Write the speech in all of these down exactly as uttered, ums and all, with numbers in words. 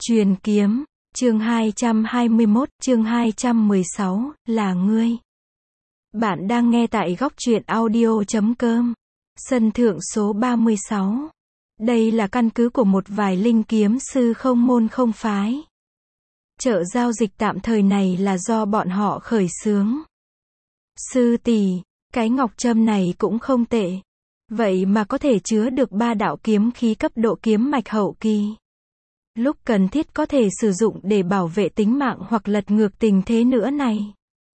Truyền kiếm, chương hai trăm hai mươi mốt, chương hai trăm mười sáu, là ngươi. Bạn đang nghe tại góc truyện audio chấm com. Sân thượng số ba mươi sáu. Đây là căn cứ của một vài linh kiếm sư không môn không phái. Chợ giao dịch tạm thời này là do bọn họ khởi xướng. Sư tỷ, cái ngọc trâm này cũng không tệ. Vậy mà có thể chứa được ba đạo kiếm khí cấp độ kiếm mạch hậu kỳ. Lúc cần thiết có thể sử dụng để bảo vệ tính mạng hoặc lật ngược tình thế nữa này.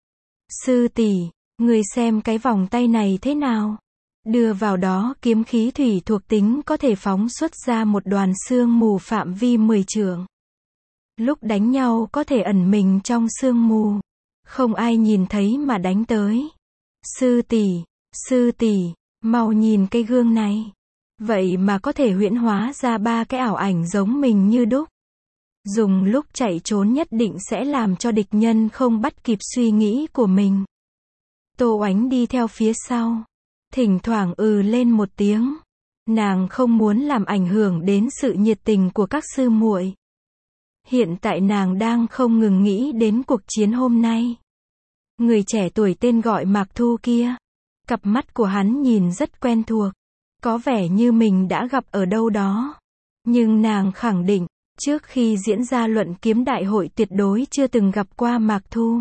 Sư tỷ, người xem cái vòng tay này thế nào? Đưa vào đó kiếm khí thủy thuộc tính có thể phóng xuất ra một đoàn sương mù phạm vi mười trượng. Lúc đánh nhau có thể ẩn mình trong sương mù. Không ai nhìn thấy mà đánh tới. Sư tỷ, sư tỷ, mau nhìn cái gương này. Vậy mà có thể huyễn hóa ra ba cái ảo ảnh giống mình như đúc. Dùng lúc chạy trốn nhất định sẽ làm cho địch nhân không bắt kịp suy nghĩ của mình. Tô Oánh đi theo phía sau. Thỉnh thoảng ừ lên một tiếng. Nàng không muốn làm ảnh hưởng đến sự nhiệt tình của các sư muội. Hiện tại nàng đang không ngừng nghĩ đến cuộc chiến hôm nay. Người trẻ tuổi tên gọi Mạc Thu kia. Cặp mắt của hắn nhìn rất quen thuộc. Có vẻ như mình đã gặp ở đâu đó. Nhưng nàng khẳng định, trước khi diễn ra luận kiếm đại hội tuyệt đối chưa từng gặp qua Mạc Thu.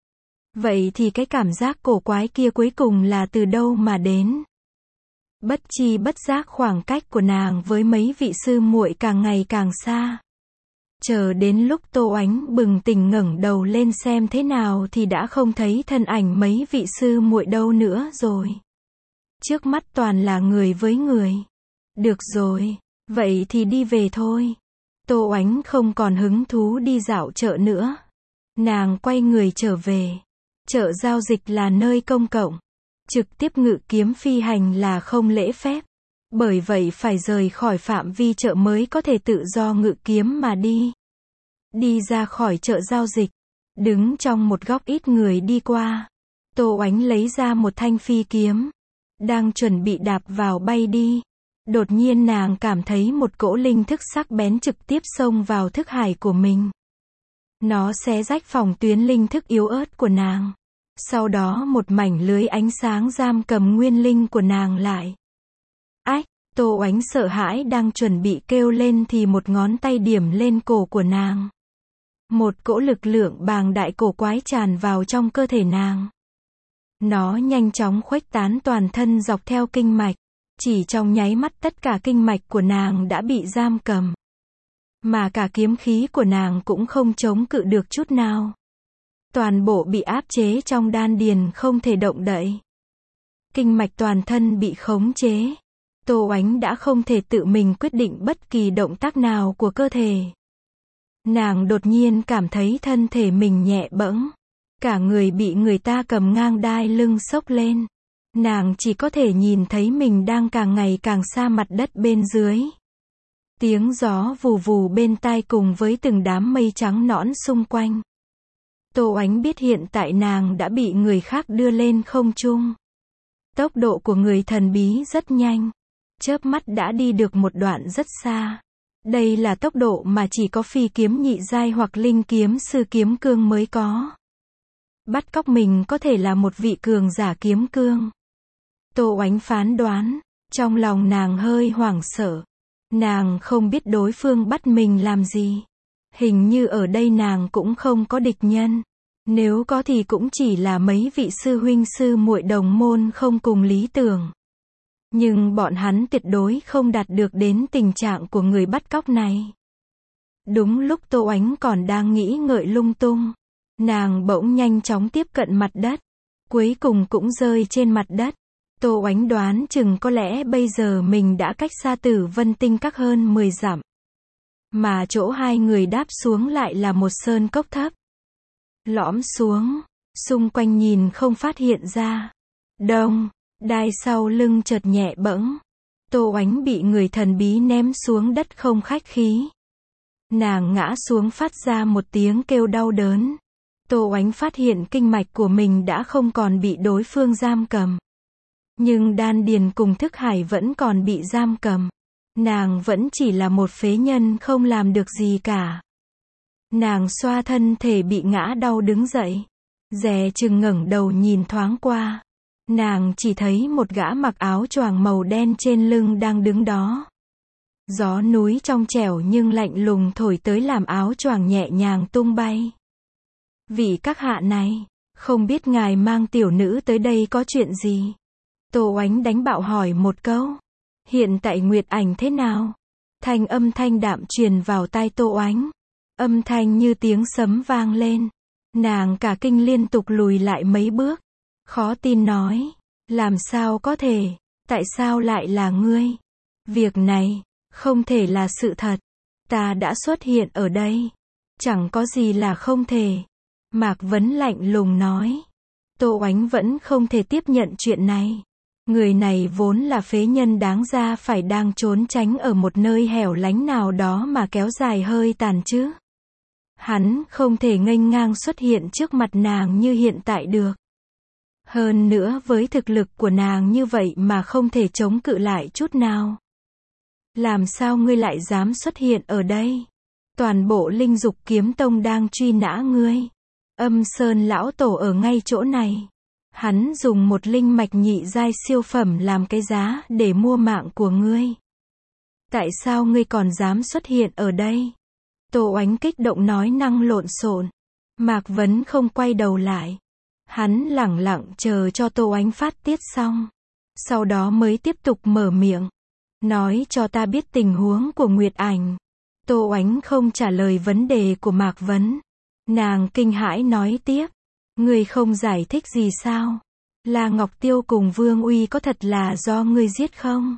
Vậy thì cái cảm giác cổ quái kia cuối cùng là từ đâu mà đến? Bất chi bất giác khoảng cách của nàng với mấy vị sư muội càng ngày càng xa. Chờ đến lúc Tô Oánh bừng tỉnh ngẩng đầu lên xem thế nào thì đã không thấy thân ảnh mấy vị sư muội đâu nữa rồi. Trước mắt toàn là người với người. Được rồi, vậy thì đi về thôi. Tô Oánh không còn hứng thú đi dạo chợ nữa. Nàng quay người trở về. Chợ giao dịch là nơi công cộng. Trực tiếp ngự kiếm phi hành là không lễ phép. Bởi vậy phải rời khỏi phạm vi chợ mới có thể tự do ngự kiếm mà đi. Đi ra khỏi chợ giao dịch. Đứng trong một góc ít người đi qua. Tô Oánh lấy ra một thanh phi kiếm. Đang chuẩn bị đạp vào bay đi. Đột nhiên nàng cảm thấy một cỗ linh thức sắc bén trực tiếp xông vào thức hải của mình. Nó xé rách phòng tuyến linh thức yếu ớt của nàng. Sau đó một mảnh lưới ánh sáng giam cầm nguyên linh của nàng lại. Ách, Tô Oánh sợ hãi đang chuẩn bị kêu lên thì một ngón tay điểm lên cổ của nàng. Một cỗ lực lượng bàng đại cổ quái tràn vào trong cơ thể nàng. Nó nhanh chóng khuếch tán toàn thân dọc theo kinh mạch. Chỉ trong nháy mắt tất cả kinh mạch của nàng đã bị giam cầm. Mà cả kiếm khí của nàng cũng không chống cự được chút nào. Toàn bộ bị áp chế trong đan điền không thể động đậy. Kinh mạch toàn thân bị khống chế. Tô Oánh đã không thể tự mình quyết định bất kỳ động tác nào của cơ thể. Nàng đột nhiên cảm thấy thân thể mình nhẹ bẫng. Cả người bị người ta cầm ngang đai lưng xốc lên. Nàng chỉ có thể nhìn thấy mình đang càng ngày càng xa mặt đất bên dưới. Tiếng gió vù vù bên tai cùng với từng đám mây trắng nõn xung quanh. Tô Oánh biết hiện tại nàng đã bị người khác đưa lên không trung. Tốc độ của người thần bí rất nhanh. Chớp mắt đã đi được một đoạn rất xa. Đây là tốc độ mà chỉ có phi kiếm nhị giai hoặc linh kiếm sư kiếm cương mới có. Bắt cóc mình có thể là một vị cường giả kiếm cương. Tô Oánh phán đoán, trong lòng nàng hơi hoảng sợ. Nàng không biết đối phương bắt mình làm gì. Hình như ở đây nàng cũng không có địch nhân. Nếu có thì cũng chỉ là mấy vị sư huynh sư muội đồng môn không cùng lý tưởng. Nhưng bọn hắn tuyệt đối không đạt được đến tình trạng của người bắt cóc này. Đúng lúc Tô Oánh còn đang nghĩ ngợi lung tung. Nàng bỗng nhanh chóng tiếp cận mặt đất. Cuối cùng cũng rơi trên mặt đất. Tô Oánh đoán chừng có lẽ bây giờ mình đã cách xa Tử Vân Tinh Các hơn mười dặm. Mà chỗ hai người đáp xuống lại là một sơn cốc thấp. Lõm xuống, xung quanh nhìn không phát hiện ra. Đông, đai sau lưng chợt nhẹ bẫng. Tô Oánh bị người thần bí ném xuống đất không khách khí. Nàng ngã xuống phát ra một tiếng kêu đau đớn. Tô Oánh phát hiện kinh mạch của mình đã không còn bị đối phương giam cầm. Nhưng đan điền cùng thức hải vẫn còn bị giam cầm. Nàng vẫn chỉ là một phế nhân không làm được gì cả. Nàng xoa thân thể bị ngã đau đứng dậy. Dè chừng ngẩng đầu nhìn thoáng qua. Nàng chỉ thấy một gã mặc áo choàng màu đen trên lưng đang đứng đó. Gió núi trong trẻo nhưng lạnh lùng thổi tới làm áo choàng nhẹ nhàng tung bay. Vị các hạ này, không biết ngài mang tiểu nữ tới đây có chuyện gì? Tô Oánh đánh bạo hỏi một câu. Hiện tại Nguyệt Ảnh thế nào? Thanh âm thanh đạm truyền vào tai Tô Oánh. Âm thanh như tiếng sấm vang lên. Nàng cả kinh liên tục lùi lại mấy bước. Khó tin nói. Làm sao có thể? Tại sao lại là ngươi? Việc này, không thể là sự thật. Ta đã xuất hiện ở đây. Chẳng có gì là không thể. Mạc Vấn lạnh lùng nói. Tô Oánh vẫn không thể tiếp nhận chuyện này. Người này vốn là phế nhân đáng ra phải đang trốn tránh ở một nơi hẻo lánh nào đó mà kéo dài hơi tàn chứ. Hắn không thể nghênh ngang xuất hiện trước mặt nàng như hiện tại được. Hơn nữa với thực lực của nàng như vậy mà không thể chống cự lại chút nào. Làm sao ngươi lại dám xuất hiện ở đây? Toàn bộ Linh Dục Kiếm Tông đang truy nã ngươi. Âm Sơn lão tổ ở ngay chỗ này. Hắn dùng một linh mạch nhị giai siêu phẩm làm cái giá để mua mạng của ngươi. Tại sao ngươi còn dám xuất hiện ở đây? Tô Oánh kích động nói năng lộn xộn. Mạc Vấn không quay đầu lại. Hắn lẳng lặng chờ cho Tô Oánh phát tiết xong. Sau đó mới tiếp tục mở miệng. Nói cho ta biết tình huống của Nguyệt Ảnh. Tô Oánh không trả lời vấn đề của Mạc Vấn. Nàng kinh hãi nói tiếp. Ngươi không giải thích gì sao? La Ngọc Tiêu cùng Vương Uy có thật là do ngươi giết không?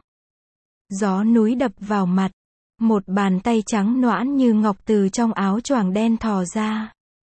Gió núi đập vào mặt. Một bàn tay trắng nõn như ngọc từ trong áo choàng đen thò ra.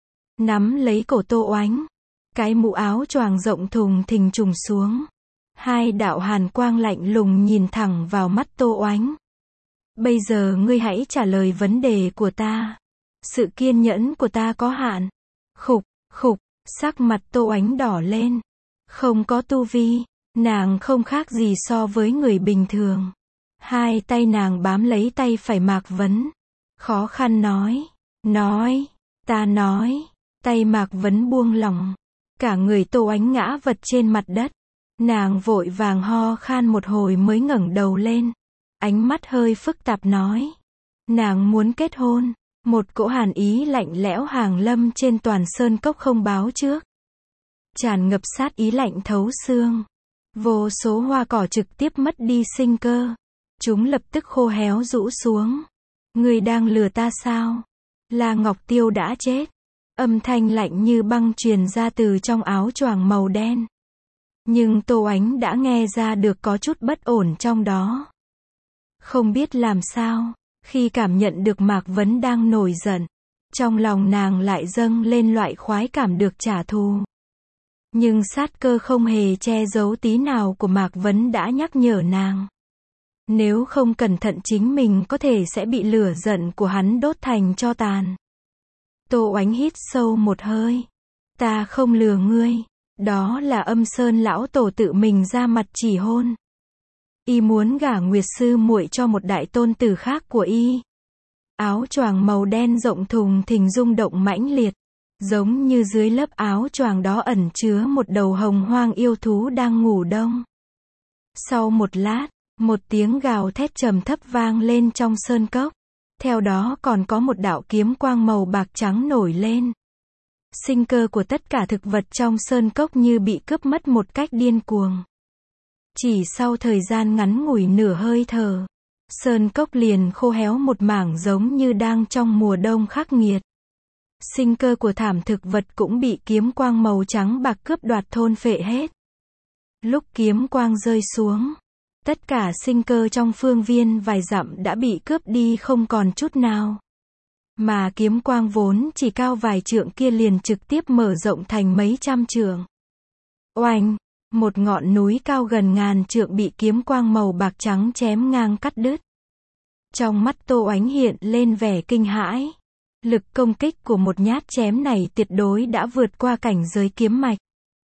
Nắm lấy cổ Tô Oánh. Cái mũ áo choàng rộng thùng thình trùng xuống. Hai đạo hàn quang lạnh lùng nhìn thẳng vào mắt Tô Oánh. Bây giờ ngươi hãy trả lời vấn đề của ta. Sự kiên nhẫn của ta có hạn. Khục, khục, sắc mặt Tô Oánh đỏ lên. Không có tu vi, nàng không khác gì so với người bình thường. Hai tay nàng bám lấy tay phải Mạc Vấn. Khó khăn nói. Nói, ta nói. Tay Mạc Vấn buông lỏng. Cả người Tô Oánh ngã vật trên mặt đất. Nàng vội vàng ho khan một hồi mới ngẩng đầu lên. Ánh mắt hơi phức tạp nói. Nàng muốn kết hôn. Một cỗ hàn ý lạnh lẽo hàng lâm trên toàn sơn cốc không báo trước. Tràn ngập sát ý lạnh thấu xương. Vô số hoa cỏ trực tiếp mất đi sinh cơ. Chúng lập tức khô héo rũ xuống. Ngươi đang lừa ta sao? La Ngọc Tiêu đã chết. Âm thanh lạnh như băng truyền ra từ trong áo choàng màu đen. Nhưng Tô Oánh đã nghe ra được có chút bất ổn trong đó. Không biết làm sao, khi cảm nhận được Mạc Vấn đang nổi giận, trong lòng nàng lại dâng lên loại khoái cảm được trả thù. Nhưng sát cơ không hề che giấu tí nào của Mạc Vấn đã nhắc nhở nàng. Nếu không cẩn thận chính mình có thể sẽ bị lửa giận của hắn đốt thành tro tàn. Tô Oánh hít sâu một hơi. Ta không lừa ngươi. Đó là Âm Sơn lão tổ tự mình ra mặt chỉ hôn. Y muốn gả Nguyệt sư muội cho một đại tôn tử khác của y. Áo choàng màu đen rộng thùng thình rung động mãnh liệt. Giống như dưới lớp áo choàng đó ẩn chứa một đầu hồng hoang yêu thú đang ngủ đông. Sau một lát, một tiếng gào thét trầm thấp vang lên trong sơn cốc. Theo đó còn có một đạo kiếm quang màu bạc trắng nổi lên. Sinh cơ của tất cả thực vật trong sơn cốc như bị cướp mất một cách điên cuồng. Chỉ sau thời gian ngắn ngủi nửa hơi thở, sơn cốc liền khô héo một mảng giống như đang trong mùa đông khắc nghiệt. Sinh cơ của thảm thực vật cũng bị kiếm quang màu trắng bạc cướp đoạt thôn phệ hết. Lúc kiếm quang rơi xuống, tất cả sinh cơ trong phương viên vài dặm đã bị cướp đi không còn chút nào. Mà kiếm quang vốn chỉ cao vài trượng kia liền trực tiếp mở rộng thành mấy trăm trượng. Oanh! Một ngọn núi cao gần ngàn trượng bị kiếm quang màu bạc trắng chém ngang cắt đứt. Trong mắt Tô Oánh hiện lên vẻ kinh hãi. Lực công kích của một nhát chém này tuyệt đối đã vượt qua cảnh giới kiếm mạch.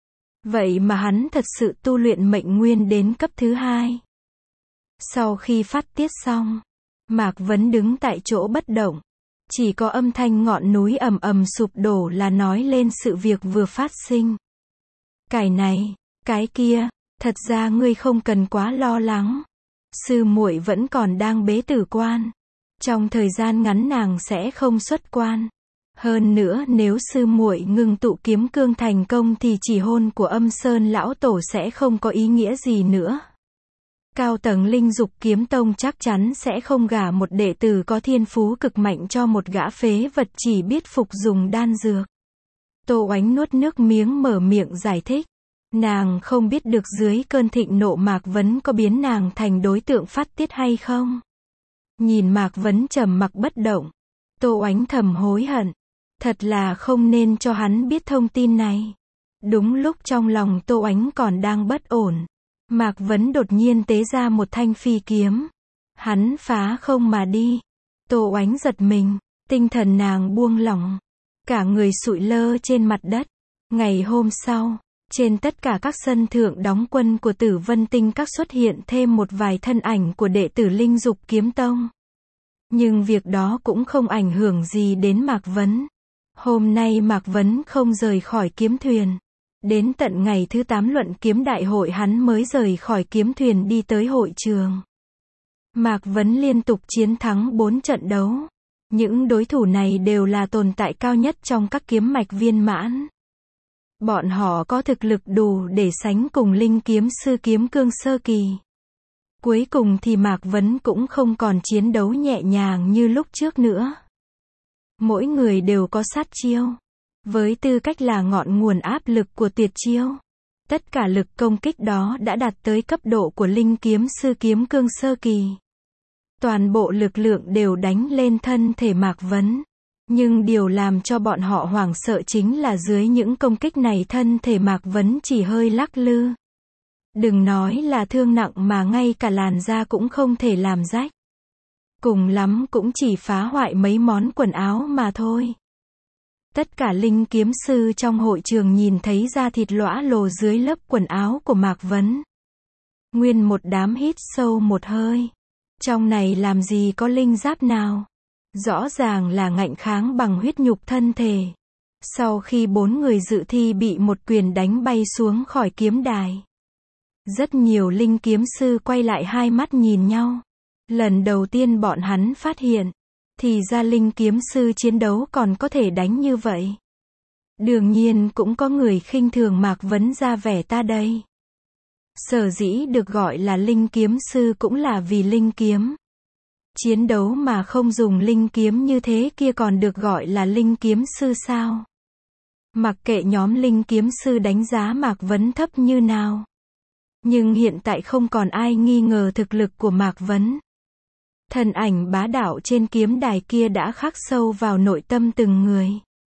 Vậy mà hắn thật sự tu luyện mệnh nguyên đến cấp thứ hai. Sau khi phát tiết xong, Mạc Vấn đứng tại chỗ bất động. Chỉ có âm thanh ngọn núi ầm ầm sụp đổ là nói lên sự việc vừa phát sinh. Cái này, cái kia, thật ra ngươi không cần quá lo lắng. Sư muội vẫn còn đang bế tử quan. Trong thời gian ngắn nàng sẽ không xuất quan. Hơn nữa nếu sư muội ngưng tụ kiếm cương thành công thì chỉ hôn của Âm Sơn lão tổ sẽ không có ý nghĩa gì nữa. Cao tầng Linh Dục Kiếm Tông chắc chắn sẽ không gả một đệ tử có thiên phú cực mạnh cho một gã phế vật chỉ biết phục dùng đan dược. Tô Oánh nuốt nước miếng mở miệng giải thích. Nàng không biết được dưới cơn thịnh nộ Mạc Vấn có biến nàng thành đối tượng phát tiết hay không. Nhìn Mạc Vấn trầm mặc bất động, Tô Oánh thầm hối hận. Thật là không nên cho hắn biết thông tin này. Đúng lúc trong lòng Tô Oánh còn đang bất ổn, Mạc Vấn đột nhiên tế ra một thanh phi kiếm. Hắn phá không mà đi. Tô Oánh giật mình, tinh thần nàng buông lỏng. Cả người sụi lơ trên mặt đất. Ngày hôm sau, trên tất cả các sân thượng đóng quân của Tử Vân Tinh Các xuất hiện thêm một vài thân ảnh của đệ tử Linh Dục Kiếm Tông. Nhưng việc đó cũng không ảnh hưởng gì đến Mạc Vấn. Hôm nay Mạc Vấn không rời khỏi kiếm thuyền. Đến tận ngày thứ tám luận kiếm đại hội hắn mới rời khỏi kiếm thuyền đi tới hội trường. Mạc Vấn liên tục chiến thắng bốn trận đấu. Những đối thủ này đều là tồn tại cao nhất trong các kiếm mạch viên mãn. Bọn họ có thực lực đủ để sánh cùng linh kiếm sư kiếm cương sơ kỳ. Cuối cùng thì Mạc Vấn cũng không còn chiến đấu nhẹ nhàng như lúc trước nữa. Mỗi người đều có sát chiêu. Với tư cách là ngọn nguồn áp lực của tuyệt chiêu. Tất cả lực công kích đó đã đạt tới cấp độ của linh kiếm sư kiếm cương sơ kỳ. Toàn bộ lực lượng đều đánh lên thân thể Mạc Vấn. Nhưng điều làm cho bọn họ hoảng sợ chính là dưới những công kích này thân thể Mạc Vấn chỉ hơi lắc lư. Đừng nói là thương nặng mà ngay cả làn da cũng không thể làm rách. Cùng lắm cũng chỉ phá hoại mấy món quần áo mà thôi. Tất cả linh kiếm sư trong hội trường nhìn thấy da thịt lõa lồ dưới lớp quần áo của Mạc Vấn. Nguyên một đám hít sâu một hơi. Trong này làm gì có linh giáp nào? Rõ ràng là ngạnh kháng bằng huyết nhục thân thể. Sau khi bốn người dự thi bị một quyền đánh bay xuống khỏi kiếm đài. Rất nhiều linh kiếm sư quay lại hai mắt nhìn nhau. Lần đầu tiên bọn hắn phát hiện. Thì ra linh kiếm sư chiến đấu còn có thể đánh như vậy. Đương nhiên cũng có người khinh thường Mạc Vấn ra vẻ ta đây. Sở dĩ được gọi là linh kiếm sư cũng là vì linh kiếm. Chiến đấu mà không dùng linh kiếm như thế kia còn được gọi là linh kiếm sư sao? Mặc kệ nhóm linh kiếm sư đánh giá Mạc Vấn thấp như nào. Nhưng hiện tại không còn ai nghi ngờ thực lực của Mạc Vấn. Thân ảnh bá đạo trên kiếm đài kia đã khắc sâu vào nội tâm từng người.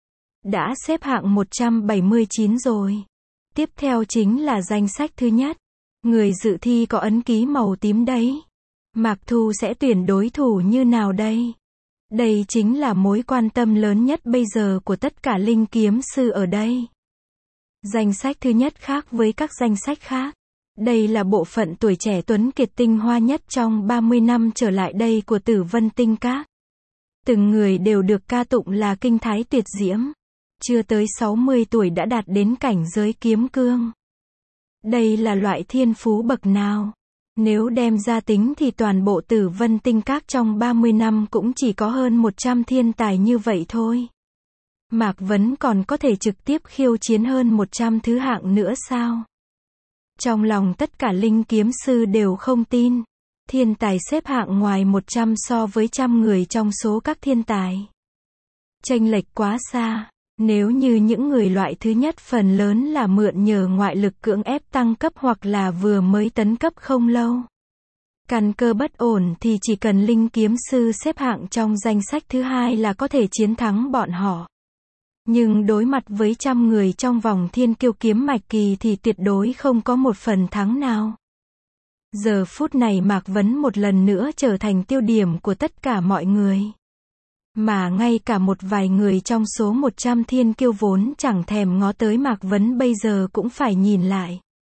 Đã xếp hạng một trăm bảy mươi chín rồi. Tiếp theo chính là danh sách thứ nhất. Người dự thi có ấn ký màu tím đấy. Mạc Thu sẽ tuyển đối thủ như nào đây? Đây chính là mối quan tâm lớn nhất bây giờ của tất cả linh kiếm sư ở đây. Danh sách thứ nhất khác với các danh sách khác. Đây là bộ phận tuổi trẻ tuấn kiệt tinh hoa nhất trong ba mươi năm trở lại đây của Tử Vân Tinh Các. Từng người đều được ca tụng là kinh thái tuyệt diễm. Chưa tới sáu mươi tuổi đã đạt đến cảnh giới kiếm cương. Đây là loại thiên phú bậc nào? Nếu đem ra tính thì toàn bộ Tử Vân Tinh Các trong ba mươi năm cũng chỉ có hơn một trăm thiên tài như vậy thôi. Mạc Vấn còn có thể trực tiếp khiêu chiến hơn một trăm thứ hạng nữa sao? Trong lòng tất cả linh kiếm sư đều không tin. Thiên tài xếp hạng ngoài một trăm so với trăm người trong số các thiên tài. Chênh lệch quá xa. Nếu như những người loại thứ nhất phần lớn là mượn nhờ ngoại lực cưỡng ép tăng cấp hoặc là vừa mới tấn cấp không lâu. Căn cơ bất ổn thì chỉ cần linh kiếm sư xếp hạng trong danh sách thứ hai là có thể chiến thắng bọn họ. Nhưng đối mặt với trăm người trong vòng thiên kiêu kiếm mạch kỳ thì tuyệt đối không có một phần thắng nào. Giờ phút này Mạc Vấn một lần nữa trở thành tiêu điểm của tất cả mọi người. Mà ngay cả một vài người trong số một trăm thiên kiêu vốn chẳng thèm ngó tới Mạc Vấn bây giờ cũng phải nhìn lại.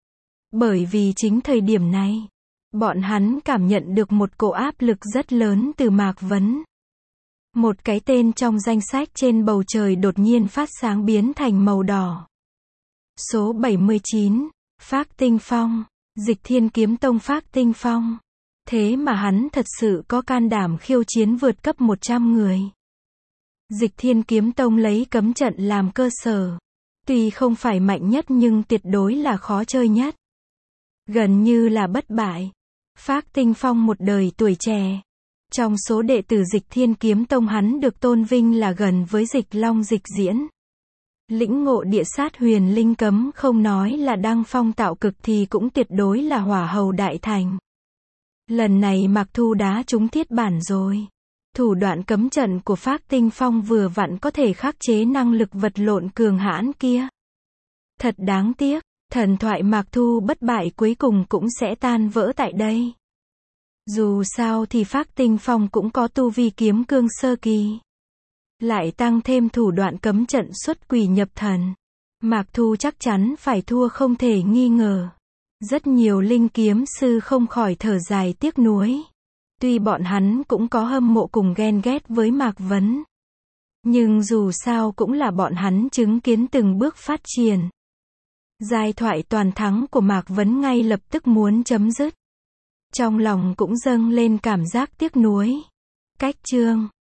Bởi vì chính thời điểm này, bọn hắn cảm nhận được một cỗ áp lực rất lớn từ Mạc Vấn. Một cái tên trong danh sách trên bầu trời đột nhiên phát sáng biến thành màu đỏ. Số bảy mươi chín, Phác Tinh Phong. Dịch Thiên Kiếm Tông Phác Tinh Phong. Thế mà hắn thật sự có can đảm khiêu chiến vượt cấp một trăm người. Dịch Thiên Kiếm Tông lấy cấm trận làm cơ sở. Tuy không phải mạnh nhất nhưng tuyệt đối là khó chơi nhất. Gần như là bất bại. Phác Tinh Phong một đời tuổi trẻ. Trong số đệ tử Dịch Thiên Kiếm Tông hắn được tôn vinh là gần với Dịch Long Dịch Diễn. Lĩnh ngộ địa sát huyền linh cấm không nói là đăng phong tạo cực thì cũng tuyệt đối là hỏa hầu đại thành. Lần này Mạc Thu đá trúng thiết bản rồi. Thủ đoạn cấm trận của Phác Tinh Phong vừa vặn có thể khắc chế năng lực vật lộn cường hãn kia. Thật đáng tiếc, thần thoại Mạc Thu bất bại cuối cùng cũng sẽ tan vỡ tại đây. Dù sao thì Phác Tinh Phong cũng có tu vi kiếm cương sơ kỳ. Lại tăng thêm thủ đoạn cấm trận xuất quỷ nhập thần. Mạc Thu chắc chắn phải thua không thể nghi ngờ. Rất nhiều linh kiếm sư không khỏi thở dài tiếc nuối. Tuy bọn hắn cũng có hâm mộ cùng ghen ghét với Mạc Vấn. Nhưng dù sao cũng là bọn hắn chứng kiến từng bước phát triển. Giai thoại toàn thắng của Mạc Vấn ngay lập tức muốn chấm dứt. Trong lòng cũng dâng lên cảm giác tiếc nuối. Cách chương